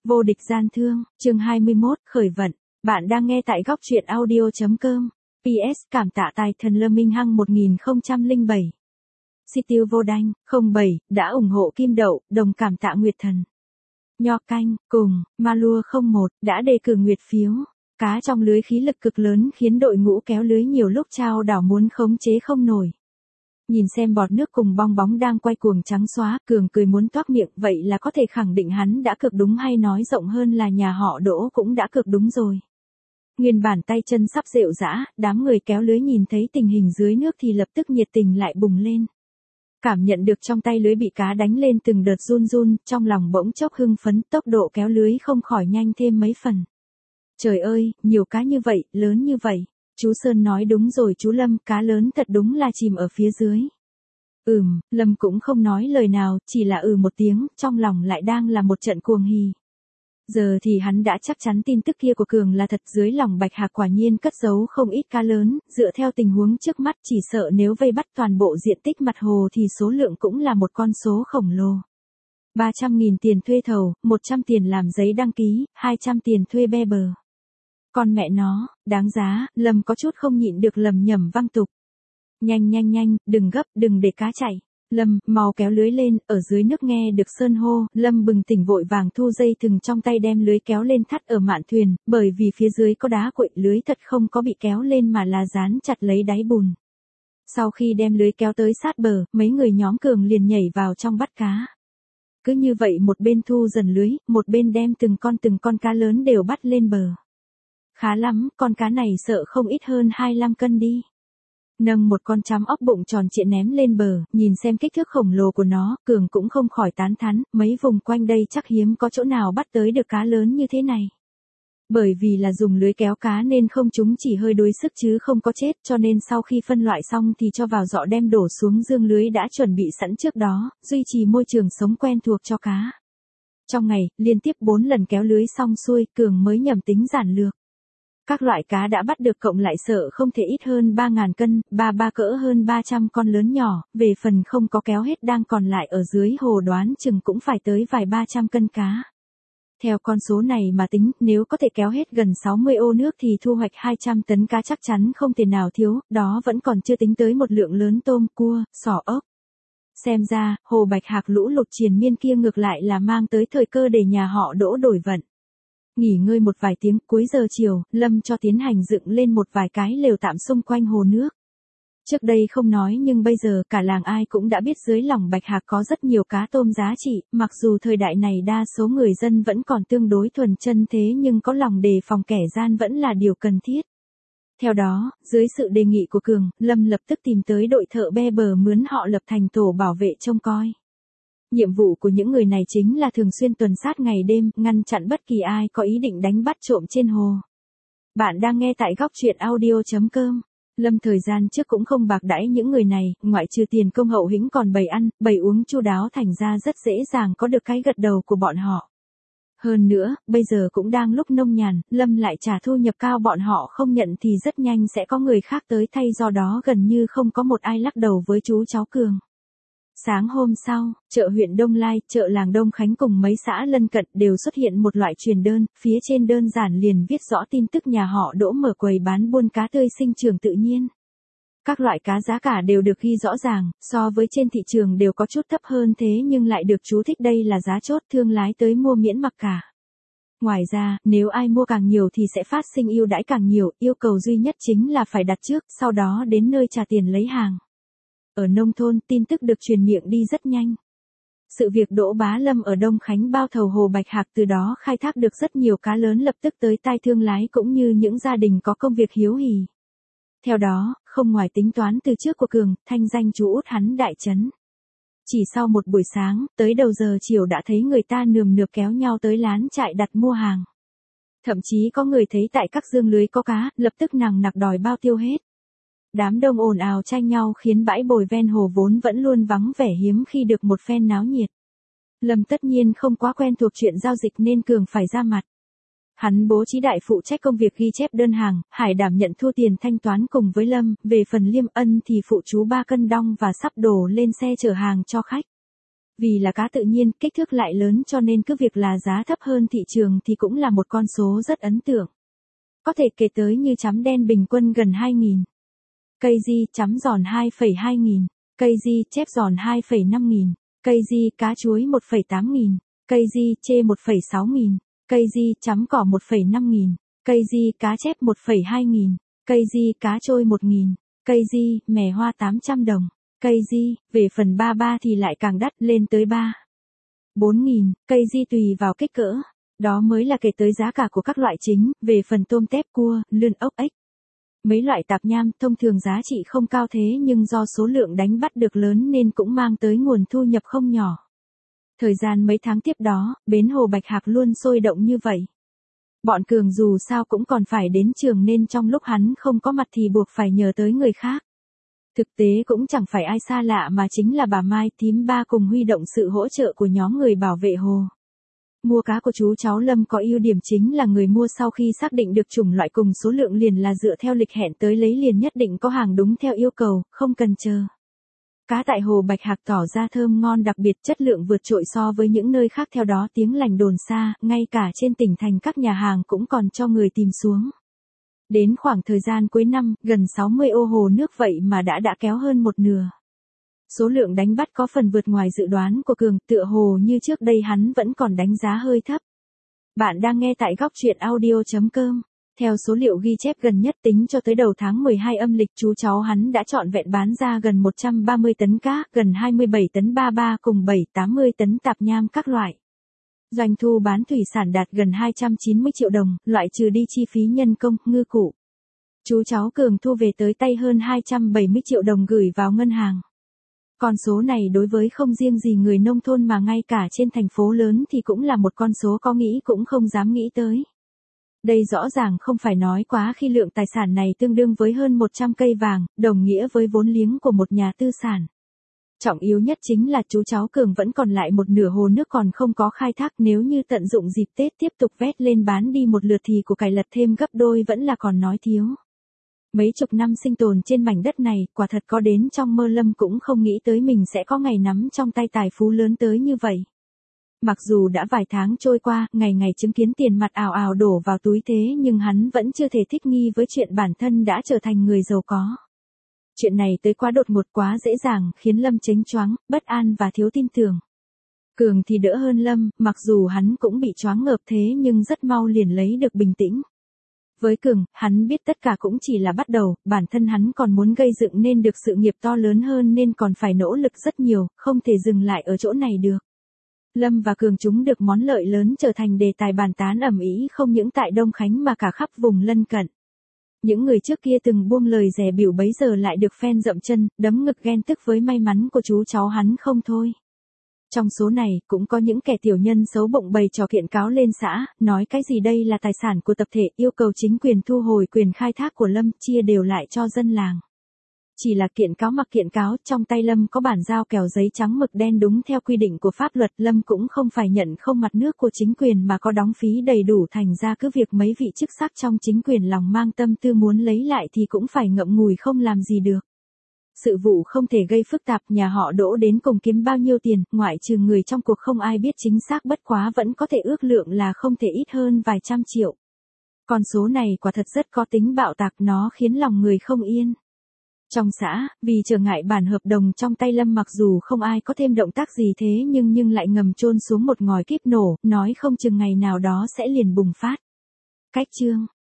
Vô địch gian thương, chương 21, khởi vận. Bạn đang nghe tại góc truyện audio.com. PS, cảm tạ tài thần Lâm Minh Hăng 1007. Si tiêu vô đanh, 07, đã ủng hộ kim đậu, đồng cảm tạ Nguyệt Thần. Nho canh, cùng, ma lua 01, đã đề cử Nguyệt phiếu. Cá trong lưới khí lực cực lớn khiến đội ngũ kéo lưới nhiều lúc trao đảo muốn khống chế không nổi. Nhìn xem bọt nước cùng bong bóng đang quay cuồng trắng xóa, Cường cười muốn toác miệng, vậy là có thể khẳng định hắn đã cực đúng, hay nói rộng hơn là nhà họ Đỗ cũng đã cực đúng rồi. Nguyên bản tay chân sắp rệu rã, đám người kéo lưới nhìn thấy tình hình dưới nước thì lập tức nhiệt tình lại bùng lên. Cảm nhận được trong tay lưới bị cá đánh lên từng đợt run run, trong lòng bỗng chốc hưng phấn, tốc độ kéo lưới không khỏi nhanh thêm mấy phần. Trời ơi, nhiều cá như vậy, lớn như vậy. Chú Sơn nói đúng rồi chú Lâm, cá lớn thật đúng là chìm ở phía dưới. Lâm cũng không nói lời nào, chỉ là một tiếng, trong lòng lại đang là một trận cuồng hỉ. Giờ thì hắn đã chắc chắn tin tức kia của Cường là thật, dưới lòng Bạch Hạc quả nhiên cất giấu không ít cá lớn, dựa theo tình huống trước mắt chỉ sợ nếu vây bắt toàn bộ diện tích mặt hồ thì số lượng cũng là một con số khổng lồ. 300.000 tiền thuê thầu, 100 tiền làm giấy đăng ký, 200 tiền thuê be bờ. Con mẹ nó, đáng giá, Lâm có chút không nhịn được lầm nhầm văng tục. Nhanh, đừng gấp, đừng để cá chạy. Lâm, mau kéo lưới lên, ở dưới nước nghe được Sơn hô, Lâm bừng tỉnh vội vàng thu dây thừng trong tay đem lưới kéo lên thắt ở mạn thuyền, bởi vì phía dưới có đá cuội, lưới thật không có bị kéo lên mà là dán chặt lấy đáy bùn. Sau khi đem lưới kéo tới sát bờ, mấy người nhóm Cường liền nhảy vào trong bắt cá. Cứ như vậy một bên thu dần lưới, một bên đem từng con cá lớn đều bắt lên bờ. Khá lắm, con cá này sợ không ít hơn 25 cân đi. Nâng một con chám ốc bụng tròn trịa ném lên bờ, nhìn xem kích thước khổng lồ của nó, Cường cũng không khỏi tán thán, mấy vùng quanh đây chắc hiếm có chỗ nào bắt tới được cá lớn như thế này. Bởi vì là dùng lưới kéo cá nên không, chúng chỉ hơi đuối sức chứ không có chết, cho nên sau khi phân loại xong thì cho vào giỏ đem đổ xuống dương lưới đã chuẩn bị sẵn trước đó, duy trì môi trường sống quen thuộc cho cá. Trong ngày, liên tiếp 4 lần kéo lưới xong xuôi, Cường mới nhẩm tính giản lược. Các loại cá đã bắt được cộng lại sợ không thể ít hơn 3.000 cân, ba cỡ hơn 300 con lớn nhỏ, về phần không có kéo hết đang còn lại ở dưới hồ đoán chừng cũng phải tới vài 300 cân cá. Theo con số này mà tính, nếu có thể kéo hết gần 60 ô nước thì thu hoạch 200 tấn cá chắc chắn không thể nào thiếu, đó vẫn còn chưa tính tới một lượng lớn tôm, cua, sò ốc. Xem ra, hồ Bạch Hạc lũ lụt triền miên kia ngược lại là mang tới thời cơ để nhà họ Đỗ đổi vận. Nghỉ ngơi một vài tiếng, cuối giờ chiều, Lâm cho tiến hành dựng lên một vài cái lều tạm xung quanh hồ nước. Trước đây không nói nhưng bây giờ cả làng ai cũng đã biết dưới lòng Bạch Hạc có rất nhiều cá tôm giá trị, mặc dù thời đại này đa số người dân vẫn còn tương đối thuần chân thế nhưng có lòng đề phòng kẻ gian vẫn là điều cần thiết. Theo đó, dưới sự đề nghị của Cường, Lâm lập tức tìm tới đội thợ be bờ mướn họ lập thành tổ bảo vệ trông coi. Nhiệm vụ của những người này chính là thường xuyên tuần sát ngày đêm, ngăn chặn bất kỳ ai có ý định đánh bắt trộm trên hồ. Bạn đang nghe tại góc truyện audio.com. Lâm thời gian trước cũng không bạc đãi những người này, ngoại trừ tiền công hậu hĩnh còn bày ăn, bày uống chu đáo, thành ra rất dễ dàng có được cái gật đầu của bọn họ. Hơn nữa, bây giờ cũng đang lúc nông nhàn, Lâm lại trả thu nhập cao, bọn họ không nhận thì rất nhanh sẽ có người khác tới thay, do đó gần như không có một ai lắc đầu với chú cháu Cường. Sáng hôm sau, chợ huyện Đông Lai, chợ làng Đông Khánh cùng mấy xã lân cận đều xuất hiện một loại truyền đơn, phía trên đơn giản liền viết rõ tin tức nhà họ Đỗ mở quầy bán buôn cá tươi sinh trưởng tự nhiên. Các loại cá giá cả đều được ghi rõ ràng, so với trên thị trường đều có chút thấp hơn thế nhưng lại được chú thích đây là giá chốt, thương lái tới mua miễn mặc cả. Ngoài ra, nếu ai mua càng nhiều thì sẽ phát sinh ưu đãi càng nhiều, yêu cầu duy nhất chính là phải đặt trước, sau đó đến nơi trả tiền lấy hàng. Ở nông thôn, tin tức được truyền miệng đi rất nhanh. Sự việc Đỗ Bá Lâm ở Đông Khánh bao thầu hồ Bạch Hạc từ đó khai thác được rất nhiều cá lớn lập tức tới tai thương lái cũng như những gia đình có công việc hiếu hỉ. Theo đó, không ngoài tính toán từ trước của Cường, thanh danh chú út hắn đại chấn. Chỉ sau một buổi sáng, tới đầu giờ chiều đã thấy người ta nườm nượp kéo nhau tới lán trại đặt mua hàng. Thậm chí có người thấy tại các dương lưới có cá, lập tức nằng nặc đòi bao tiêu hết. Đám đông ồn ào tranh nhau khiến bãi bồi ven hồ vốn vẫn luôn vắng vẻ hiếm khi được một phen náo nhiệt. Lâm tất nhiên không quá quen thuộc chuyện giao dịch nên Cường phải ra mặt. Hắn bố trí đại phụ trách công việc ghi chép đơn hàng, Hải đảm nhận thu tiền thanh toán cùng với Lâm, về phần Liêm Ân thì phụ chú 3 cân đong và sắp đổ lên xe chở hàng cho khách. Vì là cá tự nhiên, kích thước lại lớn cho nên cứ việc là giá thấp hơn thị trường thì cũng là một con số rất ấn tượng. Có thể kể tới như chấm đen bình quân gần 2.000. Cây di chấm giòn 2,2 nghìn. Cây di chép giòn 2,5 nghìn. Cây di cá chuối 1,8 nghìn. Cây di chê 1,6 nghìn. Cây di chấm cỏ 1,5 nghìn. Cây di cá chép 1,2 nghìn. Cây di cá trôi 1 nghìn. Cây di mè hoa 800 đồng. Cây di, về phần 33 thì lại càng đắt lên tới 4 nghìn. Cây di tùy vào kích cỡ. Đó mới là kể tới giá cả của các loại chính, về phần tôm tép cua, lươn ốc ếch. Mấy loại tạp nham thông thường giá trị không cao thế nhưng do số lượng đánh bắt được lớn nên cũng mang tới nguồn thu nhập không nhỏ. Thời gian mấy tháng tiếp đó, bến Hồ Bạch Hạc luôn sôi động như vậy. Bọn Cường dù sao cũng còn phải đến trường nên trong lúc hắn không có mặt thì buộc phải nhờ tới người khác. Thực tế cũng chẳng phải ai xa lạ mà chính là bà Mai thím ba cùng huy động sự hỗ trợ của nhóm người bảo vệ hồ. Mua cá của chú cháu Lâm có ưu điểm chính là người mua sau khi xác định được chủng loại cùng số lượng liền là dựa theo lịch hẹn tới lấy liền nhất định có hàng đúng theo yêu cầu, không cần chờ. Cá tại Hồ Bạch Hạc tỏ ra thơm ngon đặc biệt chất lượng vượt trội so với những nơi khác theo đó tiếng lành đồn xa, ngay cả trên tỉnh thành các nhà hàng cũng còn cho người tìm xuống. Đến khoảng thời gian cuối năm, gần 60 ô hồ nước vậy mà đã kéo hơn một nửa. Số lượng đánh bắt có phần vượt ngoài dự đoán của Cường, tựa hồ như trước đây hắn vẫn còn đánh giá hơi thấp. Bạn đang nghe tại góc truyện audio.com. Theo số liệu ghi chép gần nhất tính cho tới đầu tháng 12 âm lịch chú cháu hắn đã trọn vẹn bán ra gần 130 tấn cá, gần 27 tấn 33 cùng 7-80 tấn tạp nham các loại. Doanh thu bán thủy sản đạt gần 290 triệu đồng, loại trừ đi chi phí nhân công, ngư cụ. Chú cháu Cường thu về tới tay hơn 270 triệu đồng gửi vào ngân hàng. Con số này đối với không riêng gì người nông thôn mà ngay cả trên thành phố lớn thì cũng là một con số có nghĩ cũng không dám nghĩ tới. Đây rõ ràng không phải nói quá khi lượng tài sản này tương đương với hơn 100 cây vàng, đồng nghĩa với vốn liếng của một nhà tư sản. Trọng yếu nhất chính là chú cháu Cường vẫn còn lại một nửa hồ nước còn không có khai thác, nếu như tận dụng dịp Tết tiếp tục vét lên bán đi một lượt thì của cải lật thêm gấp đôi vẫn là còn nói thiếu. Mấy chục năm sinh tồn trên mảnh đất này, quả thật có đến trong mơ Lâm cũng không nghĩ tới mình sẽ có ngày nắm trong tay tài phú lớn tới như vậy. Mặc dù đã vài tháng trôi qua, ngày ngày chứng kiến tiền mặt ào ào đổ vào túi thế nhưng hắn vẫn chưa thể thích nghi với chuyện bản thân đã trở thành người giàu có. Chuyện này tới quá đột ngột quá dễ dàng, khiến Lâm chếnh choáng, bất an và thiếu tin tưởng. Cường thì đỡ hơn Lâm, mặc dù hắn cũng bị choáng ngợp thế nhưng rất mau liền lấy được bình tĩnh. Với Cường, hắn biết tất cả cũng chỉ là bắt đầu, bản thân hắn còn muốn gây dựng nên được sự nghiệp to lớn hơn nên còn phải nỗ lực rất nhiều, không thể dừng lại ở chỗ này được. Lâm và Cường chúng được món lợi lớn trở thành đề tài bàn tán ầm ĩ không những tại Đông Khánh mà cả khắp vùng lân cận. Những người trước kia từng buông lời dè bỉu bấy giờ lại được phen dậm chân, đấm ngực ghen tức với may mắn của chú cháu hắn không thôi. Trong số này, cũng có những kẻ tiểu nhân xấu bụng bày trò kiện cáo lên xã, nói cái gì đây là tài sản của tập thể, yêu cầu chính quyền thu hồi quyền khai thác của Lâm, chia đều lại cho dân làng. Chỉ là kiện cáo mặc kiện cáo, trong tay Lâm có bản giao kèo giấy trắng mực đen đúng theo quy định của pháp luật, Lâm cũng không phải nhận không mặt nước của chính quyền mà có đóng phí đầy đủ, thành ra cứ việc mấy vị chức sắc trong chính quyền lòng mang tâm tư muốn lấy lại thì cũng phải ngậm ngùi không làm gì được. Sự vụ không thể gây phức tạp, nhà họ Đỗ đến cùng kiếm bao nhiêu tiền, ngoại trừ người trong cuộc không ai biết chính xác, bất quá vẫn có thể ước lượng là không thể ít hơn vài trăm triệu. Con số này quả thật rất có tính bạo tạc, nó khiến lòng người không yên. Trong xã, vì trở ngại bản hợp đồng trong tay Lâm, mặc dù không ai có thêm động tác gì thế nhưng lại ngầm chôn xuống một ngòi kíp nổ, nói không chừng ngày nào đó sẽ liền bùng phát. Cách chương